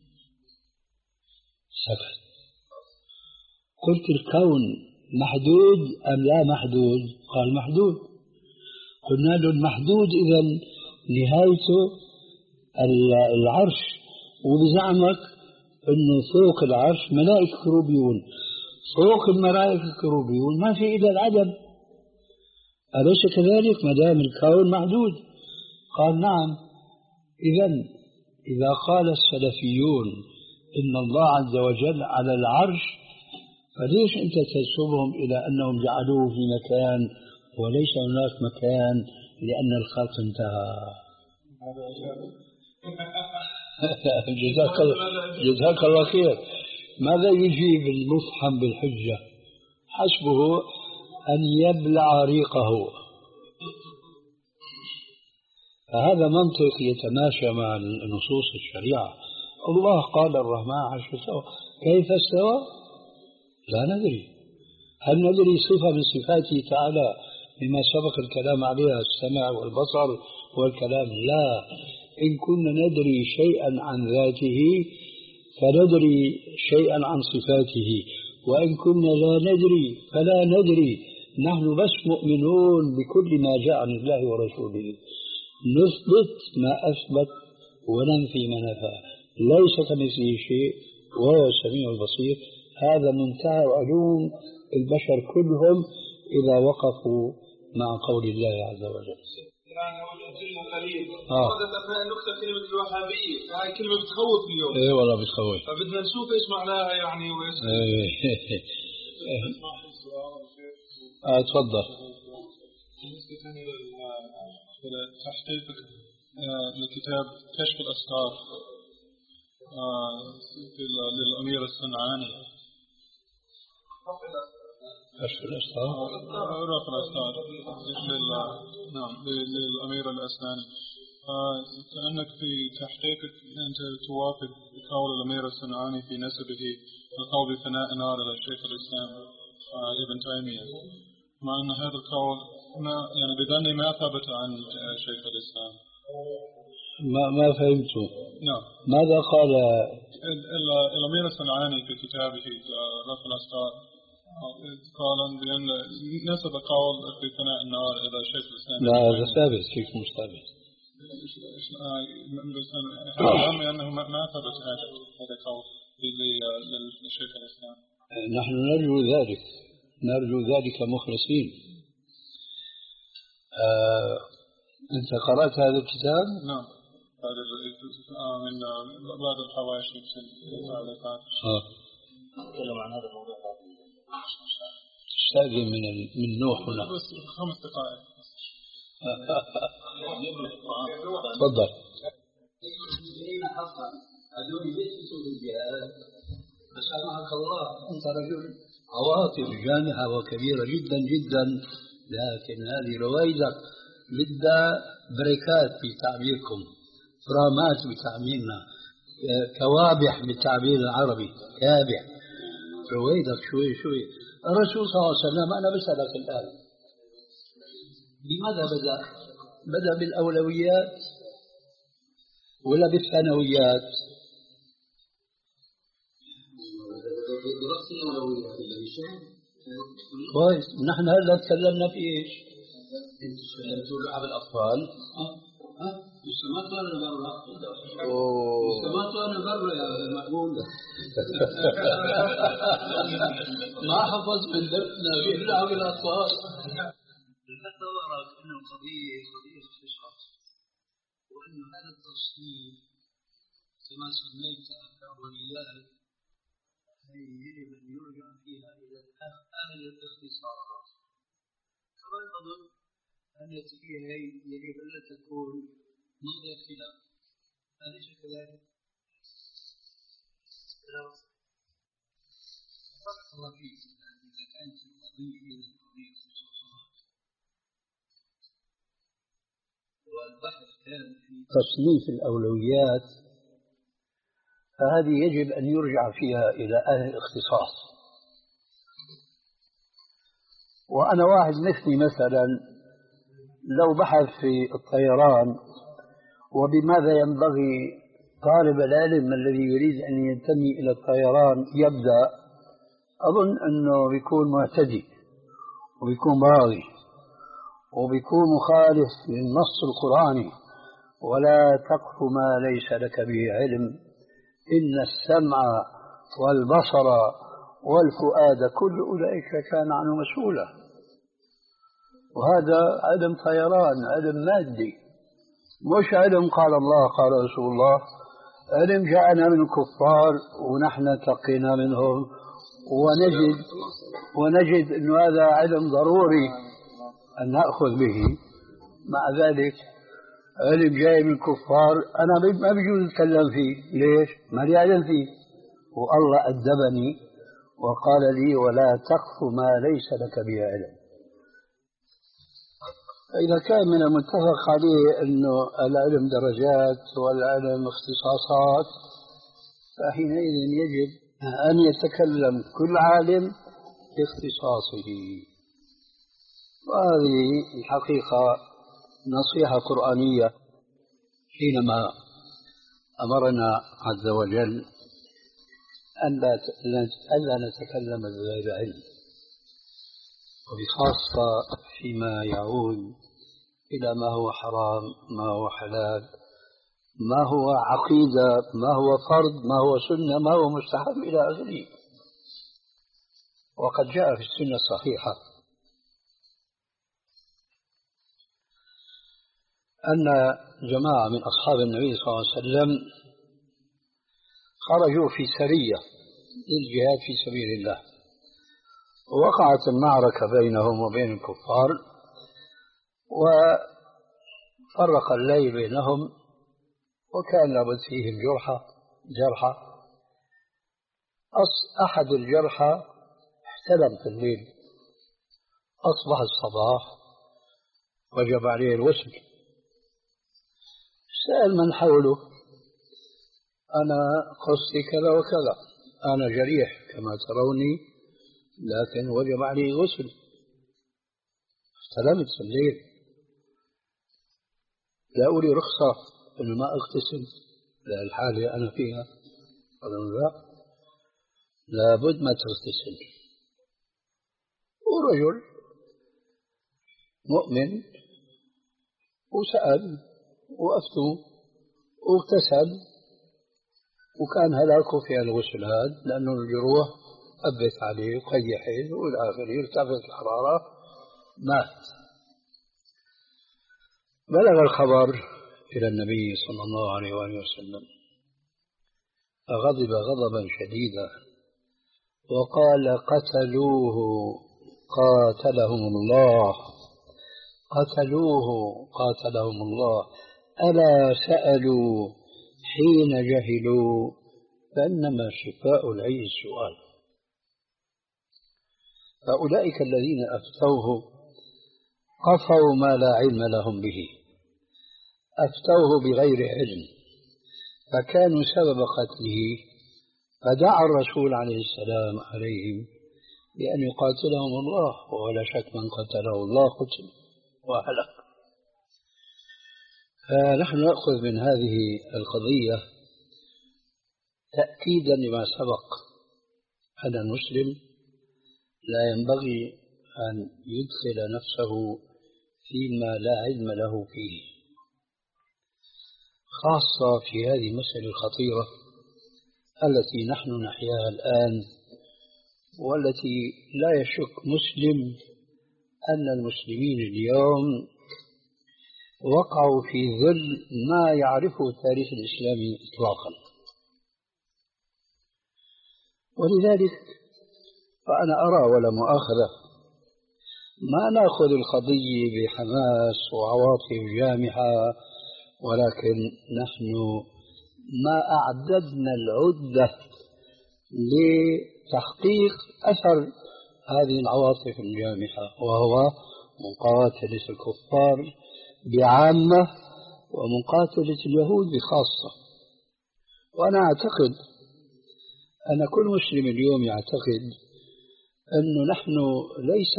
S1: سكت. قلت الكون محدود أم لا محدود؟ قال محدود. قلنا له المحدود إذن نهايته العرش، وبزعمك أنه فوق العرش ملائكة كروبيون، فوق الملائكة الكروبيون ما في إلا العدم، أليس كذلك ما دام الكون محدود؟ قال نعم. إذن إذا قال السلفيون إن الله عز وجل على العرش، فليش أنت تنسبهم إلى أنهم جعلوه في مكان وليس هناك مكان لأن الخلق انتهى؟ جزاك الله جزاك الله خير. ماذا يجيب المفحم بالحجة؟ حسبه أن يبلع ريقه. فهذا منطق يتماشى مع نصوص الشريعة. الله قال الرحمن عرش استوى، كيف استوى؟ لا ندري. هل ندري صفة من صفاته تعالى بما سبق الكلام عليها، السمع والبصر والكلام؟ لا. إن كنا ندري شيئا عن ذاته فندري شيئا عن صفاته، وإن كنا لا ندري فلا ندري. نحن بس مؤمنون بكل ما جاء عن الله ورسوله، نثبت ما أثبت وننفي ما نفى، ليس كمثله شيء وهو السميع البصير. هذا منتهى علوم البشر كلهم إذا وقفوا مع قول الله عز وجل.
S2: يعني الجن قليل.
S1: آه.
S2: وردت أثناء النكتة كلمة الوهابية، هاي كلمة بتخوف اليوم.
S1: إيه والله بتخوف.
S2: فبدنا نشوف إيش معناها يعني وإيش.
S1: إيه. آه تفضل.
S2: بالنسبة لتحقيق لكتاب كشف الأسرار للأمير الصنعاني.
S1: كشف الأسرار.
S2: رفع الأسرار لل نعم للأمير الأسناني. كأنك في تحقيقك أنت توافق قول الأمير الصنعاني في نسبه القول بثناء النار إلى الشيخ الإسلام ابن تيمية، مع أن هذا القول ما يعني بظني ما ثبت عن شيخ الإسلام.
S1: ما ما فهمته.
S2: نعم.
S1: ماذا قال
S2: الأمير الصنعاني في كتابه رفع الأسرار؟ قال بأن نسب قول بثناء النار إلى شيخ الإسلام.
S1: لا هذا ثابت، كيف مش ثابت؟
S2: أعلم أنه ما ثبت هذا القول للشيخ الإسلام.
S1: نحن نرجو ذلك، نرجو ذلك مخلصين. آه، أنت قرأت هذا الكتاب؟
S2: نعم، من بعض الحواشي في التعليقات.
S3: نتكلم عن هذا الموضوع.
S1: تستأذن من ال... من نوح هنا.
S2: بس خمس دقائق.
S1: تفضل.
S3: هذول يلبسوا بالجهاد بس سامحك الله أنت رجل
S1: عواطف جامحة وكبيرة جدا جدا، لكن هذه رويدك بدها بريكات بتعبيركم، فرامات بتعبيرنا، كوابح بالتعبير العربي، كابح. رويدك شوي شوي. الرسول صلى الله عليه وسلم، أنا بسألك الآن، بماذا بدأ؟ بدأ بالأولويات ولا بالثانويات؟
S3: دراسة الأولويات اللي بيشوف.
S1: كويس، نحن هلا تكلمنا في ايش؟
S3: انتوا لعب الأطفال. ها ها لسه ما طلعنا برا. لسه ما طلعنا برا يا مأمون.
S1: ما حفظ من درسنا في لعب الأطفال.
S3: تصورك أن القضية قضية اختصاص، وأن هذا التصنيف كما سميت الأولويات يجب أن يرجع فيها إلى أهل الاختصاص. كما أظن أن فيها يجب أن تكون مضى خلاف. أليس كذلك؟ بارك الله فيك. إذا كانت القضية هي القضية اختصاصات والبحث كان في
S1: تصنيف الأولويات، فهذه يجب أن يرجع فيها إلى أهل الاختصاص. وأنا واحد مثلي مثلا لو بحث في الطيران وبماذا ينبغي طالب العلم الذي يريد أن ينتمي إلى الطيران يبدأ، أظن أنه بيكون معتدي وبيكون باغي وبيكون مخالف للنص القرآني. ولا تقف ما ليس لك به علم، إن السمع والبصر والفؤاد كل أولئك كان عنه مسؤولا. وهذا علم طيران، علم مادي، مش علم قال الله قال رسول الله، علم جاءنا من الكفار ونحن تقينا منهم، ونجد ونجد أن هذا علم ضروري أن نأخذ به. مع ذلك علم جاي من الكفار أنا ما بيجوز أتكلم فيه. ليش؟ ما لي علم فيه. والله أدبني وقال لي ولا تقف ما ليس لك به علم. إذا كان من المتفق عليه أنه العلم درجات والعلم اختصاصات، فحينئذ يجب أن يتكلم كل عالم باختصاصه. وهذه الحقيقة نصيحة قرآنية حينما أمرنا عز وجل أن لا نتكلم بغير علم، وبخاصة فيما يعود إلى ما هو حرام، ما هو حلال، ما هو عقيدة، ما هو فرض، ما هو سنة، ما هو مستحب إلى آخره. وقد جاء في السنة الصحيحة أن جماعة من أصحاب النبي صلى الله عليه وسلم خرجوا في سرية للجهاد في سبيل الله، ووقعت المعركة بينهم وبين الكفار، وفرق الليل بينهم، وكان لابد فيهم جرحى جرحى أحد الجرحى احتلم في الليل، أصبح الصباح وجب عليه الغسل. سأل من حوله أنا قصتي كذا وكذا، أنا جريح كما تروني، لكن وجب علي غسل، احتلمت في الليل، لا أولي رخصة أن ما أغتسل للحالة أنا فيها؟ قالوا لا، لابد ما تغتسل. ورجل مؤمن وسأل وأفتوا واغتسل، وكان هلاكه في الغسل هذا لأنه الجروح أبت عليه وقيحت والآخر ارتفعت الحرارة مات. بلغ الخبر إلى النبي صلى الله عليه وآله وسلم، فغضب غضبا شديدا وقال: قتلوه قاتلهم الله، قتلوه قاتلهم الله، ألا سألوا حين جهلوا، فإنما شفاء العي السؤال. فأولئك الذين أفتوه قفوا ما لا علم لهم به، أفتوه بغير علم، فكانوا سبب قتله، فدعا الرسول عليه السلام عليهم بأن يقاتلهم الله، ولا شك من قتله الله قتل وهلك. فنحن نأخذ من هذه القضية تأكيدا لما سبق أن المسلم لا ينبغي أن يدخل نفسه فيما لا علم له فيه، خاصة في هذه المسألة الخطيرة التي نحن نحياها الآن، والتي لا يشك مسلم أن المسلمين اليوم وقعوا في ذل ما يعرفه التاريخ الإسلامي إطلاقا. ولذلك فأنا أرى ولا مؤاخذة ما نأخذ القضية بحماس وعواطف جامحة، ولكن نحن ما أعددنا العدة لتحقيق أثر هذه العواطف الجامحة، وهو مقاتلة الكفار بعامة ومقاتلة اليهود بخاصة. وأنا أعتقد أن كل مسلم اليوم يعتقد أنه نحن ليس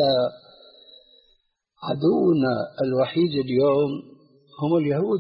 S1: عدونا الوحيد اليوم هم اليهود،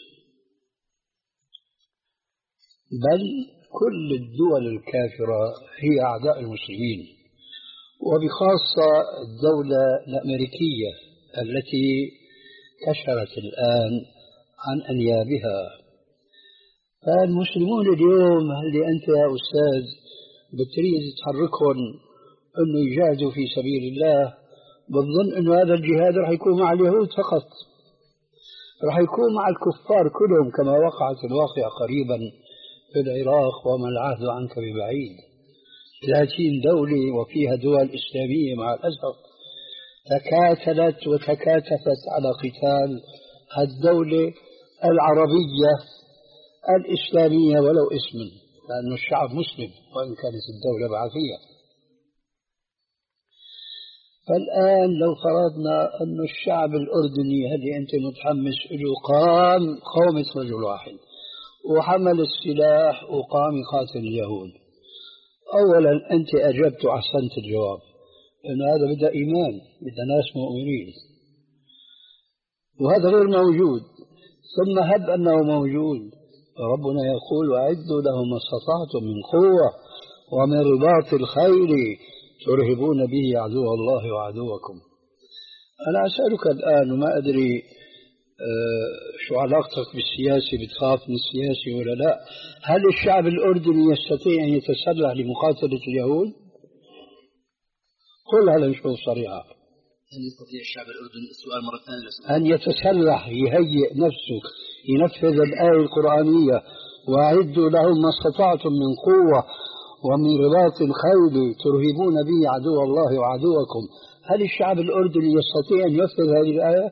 S1: بل كل الدول الكافرة هي أعداء المسلمين، وبخاصة الدولة الأمريكية التي كشرت الآن عن أنيابها. فالمسلمون اليوم اللي أنت يا أستاذ بتريد تحركهم أنه يجاهدوا في سبيل الله، بظن أنه هذا الجهاد رح يكون مع اليهود فقط، رح يكون مع الكفار كلهم، كما وقعت الواقعة قريبا في العراق وما العهد عنك ببعيد. ثلاثين دولة وفيها دول إسلامية مع الأسف تكاتلت وتكاتفت على قتال الدولة العربية الإسلامية ولو اسما، لأن الشعب مسلم وإن كانت الدولة بعثية. فالآن لو فرضنا أن الشعب الأردني اللي أنت متحمس له قام قومة رجل واحد وحمل السلاح وقام يقاتل اليهود، أولا أنت أجبت وأحسنت الجواب، لأن هذا بدأ إيمان، بدأ ناس مؤمنين، وهذا غير موجود. ثم هب أنه موجود، ربنا يقول: وأعدوا لهم ما استطعتم من قوة ومن رباط الخيل ترهبون به عدو الله وعدوكم. أنا أسألك الآن وما أدري آه شو علاقتك بالسياسة، بتخاف من السياسة ولا لا؟ هل الشعب الأردني يستطيع أن يتسلح لمقاتلة اليهود؟ قلها لنشوف صريحة.
S3: هل يستطيع الشعب الأردني، السؤال مرة ثانية،
S1: أن يتسلح، يهيئ نفسه، ينفذ الآية القرآنية: وأعدوا لهم ما استطعتم من قوة ومن رباط الخيل ترهبون به عدو الله وعدوكم؟ هل الشعب الأردني يستطيع أن ينفذ هذه الآية؟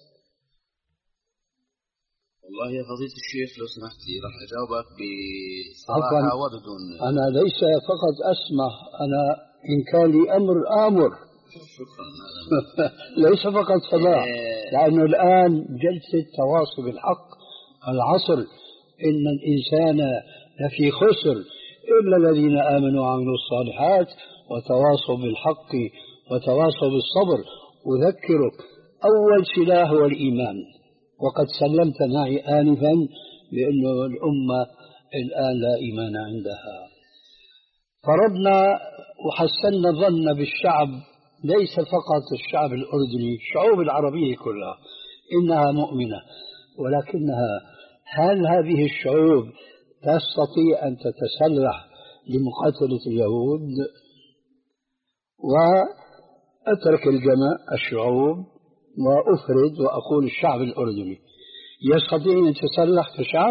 S3: والله يا فضيلة الشيخ لو سمحتي راح أجاوبك بصراحة وبدون.
S1: أنا ليس فقط أسمع، أنا إن كان لي أمر آمر.
S3: شكرا.
S1: ليس فقط سماع، لأنه الآن جلسة تواصل بالحق العصر، إن الإنسان لفي خسر إلا الذين آمنوا وعملوا الصالحات وتواصوا بالحق وتواصوا بالصبر. أذكرك أول سلاح هو الإيمان، وقد سلمت معي آنفا بأنه الأمة الآن لا إيمان عندها. فرضنا وحسنا ظن بالشعب، ليس فقط الشعب الأردني، الشعوب العربية كلها إنها مؤمنة، ولكنها هل هذه الشعوب تستطيع أن تتسلح لمقاتلة اليهود؟ وأترك الجماع الشعوب وأفرد وأقول الشعب الأردني يستطيع أن يتسلح كشعب؟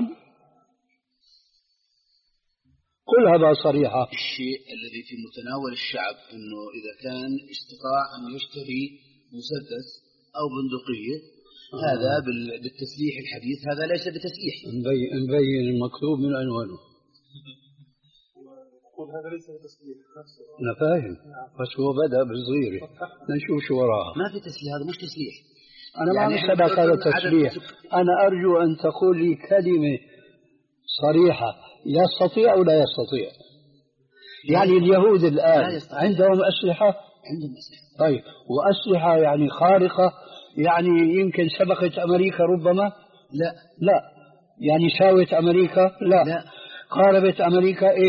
S1: قلها بصريحة.
S3: الشيء الذي في متناول الشعب أنه إذا كان استطاع أن يشتري مسدس أو بندقية آه. هذا بالتسليح الحديث هذا ليس بتسليح.
S1: نبين, نبين المكتوب من عنوانه.
S2: هذا ليس بتسليح.
S1: أنا فاهم بس هو بدأ بالصغيرة نشوف شو وراها.
S3: ما في تسليح هذا مش تسليح.
S1: أنا يعني ما أشبه هذا التسليح. أنا أرجو أن تقول لي كلمة صريحة يستطيع أو لا يستطيع. يعني اليهود الآن عندهم أسلحة.
S3: عندهم أسلحة.
S1: طيب وأسلحة يعني خارقة يعني يمكن سبقت أمريكا ربما.
S3: لا
S1: لا يعني ساوت أمريكا لا,
S3: لا.
S1: قاربت أمريكا إيه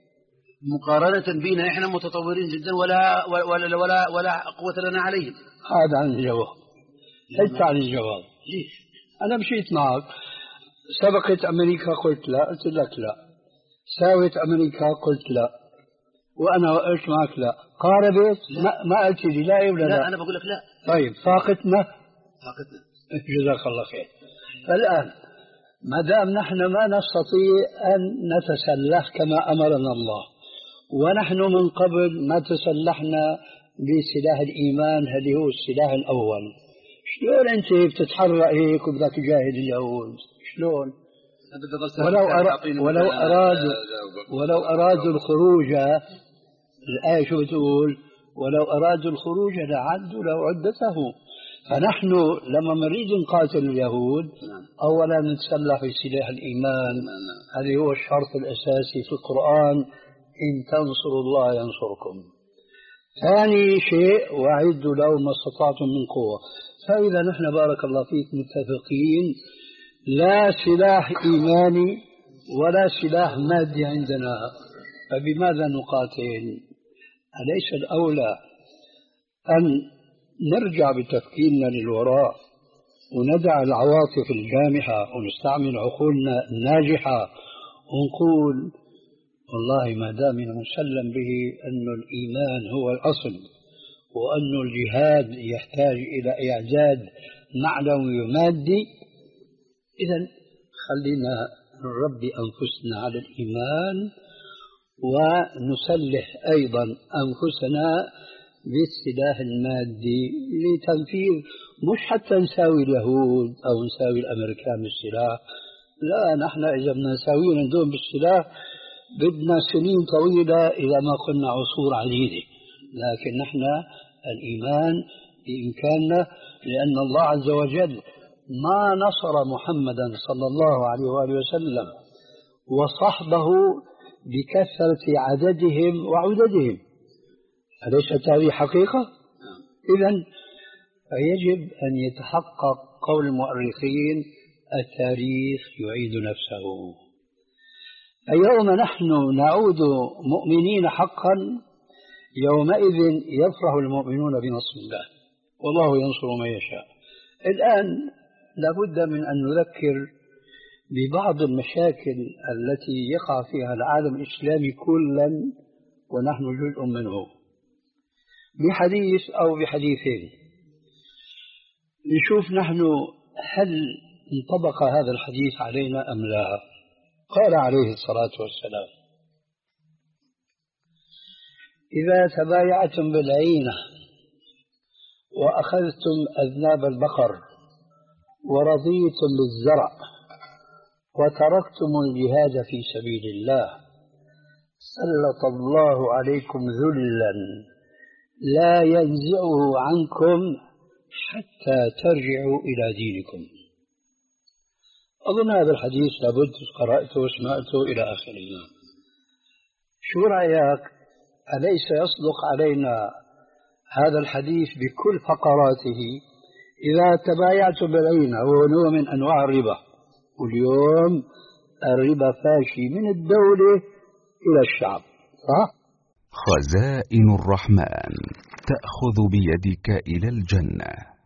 S3: مقارنة بنا إحنا متطورين جدا ولا ولا ولا ولا قوة لنا عليهم.
S1: هذا عن الجواب. حتى عن الجواب.
S3: ليش؟
S1: أنا مشيت معك سبقت أمريكا قلت لا قلت لك لا ساوت أمريكا قلت لا وأنا قلت معك لا قاربت ما, ما قلت لي لا ولا لا,
S3: لا أنا بقول لك لا.
S1: طيب فاقتنا
S3: فاقتنا
S1: جزاك الله خير. الآن ما دام نحن ما نستطيع أن نتسلح كما أمرنا الله ونحن من قبل ما تسلحنا بسلاح الإيمان هذا هو السلاح الأول شلون أنت بتتحرك هيك وبدك تجاهد اليهود شلون؟ ولو أرا... ولو أرادوا ولو أرادوا الخروج الآية شو بتقول؟ ولو أرادوا الخروج لعدوا له عدته. فنحن لما نريد نقاتل اليهود أولا نتسلح بسلاح الإيمان هذا هو الشرط الأساسي في القرآن إن تنصروا الله ينصركم. ثاني شيء وأعدوا له ما استطعتم من قوة. فإذا نحن بارك الله فيك متفقين لا سلاح إيماني ولا سلاح مادي عندنا فبماذا نقاتل؟ أليس الأولى أن نرجع بتفكيرنا للوراء وندع العواطف الجامحة ونستعمل عقولنا الناجحة ونقول والله ما دامنا مسلم به أن الإيمان هو الأصل وأن الجهاد يحتاج إلى إعداد معنوي ومادي إذن خلينا نربي أنفسنا على الإيمان ونسلح أيضا أنفسنا بالسلاح المادي لتنفيذ مش حتى نساوي اليهود أو نساوي الأمريكان بالسلاح لا نحن إذا بدنا نساويهم ندوم بالسلاح بدنا سنين طويلة إذا ما قلنا عصور عديدة لكن نحن الإيمان بإمكاننا لأن الله عز وجل ما نصر محمدا صلى الله عليه وآله وسلم وصحبه بكثرة عددهم وعددهم أليست هذه حقيقة؟ إذن فيجب أن يتحقق قول المؤرخين التاريخ يعيد نفسه. اليوم نحن نعود مؤمنين حقا يومئذ يفرح المؤمنون بنصر الله والله ينصر من يشاء. الآن لابد من أن نذكر ببعض المشاكل التي يقع فيها العالم الإسلامي كلا ونحن جزء منه بحديث أو بحديثين نشوف نحن هل انطبق هذا الحديث علينا أم لا. قال عليه الصلاة والسلام إذا تبايعتم بالعينة وأخذتم أذناب البقر ورضيتم بالزرع وتركتم الجهاد في سبيل الله سلط الله عليكم ذلا لا ينزعه عنكم حتى ترجعوا إلى دينكم. أظن هذا الحديث لابد قرأته وسمعته إلى آخره. شو رأيك أليس يصدق علينا هذا الحديث بكل فقراته إذا تبايعتم بالعينة وهو نوع من أنواع الربا واليوم الربا فاشي من الدولة إلى الشعب صح؟
S4: خزائن الرحمن تأخذ بيدك إلى الجنة.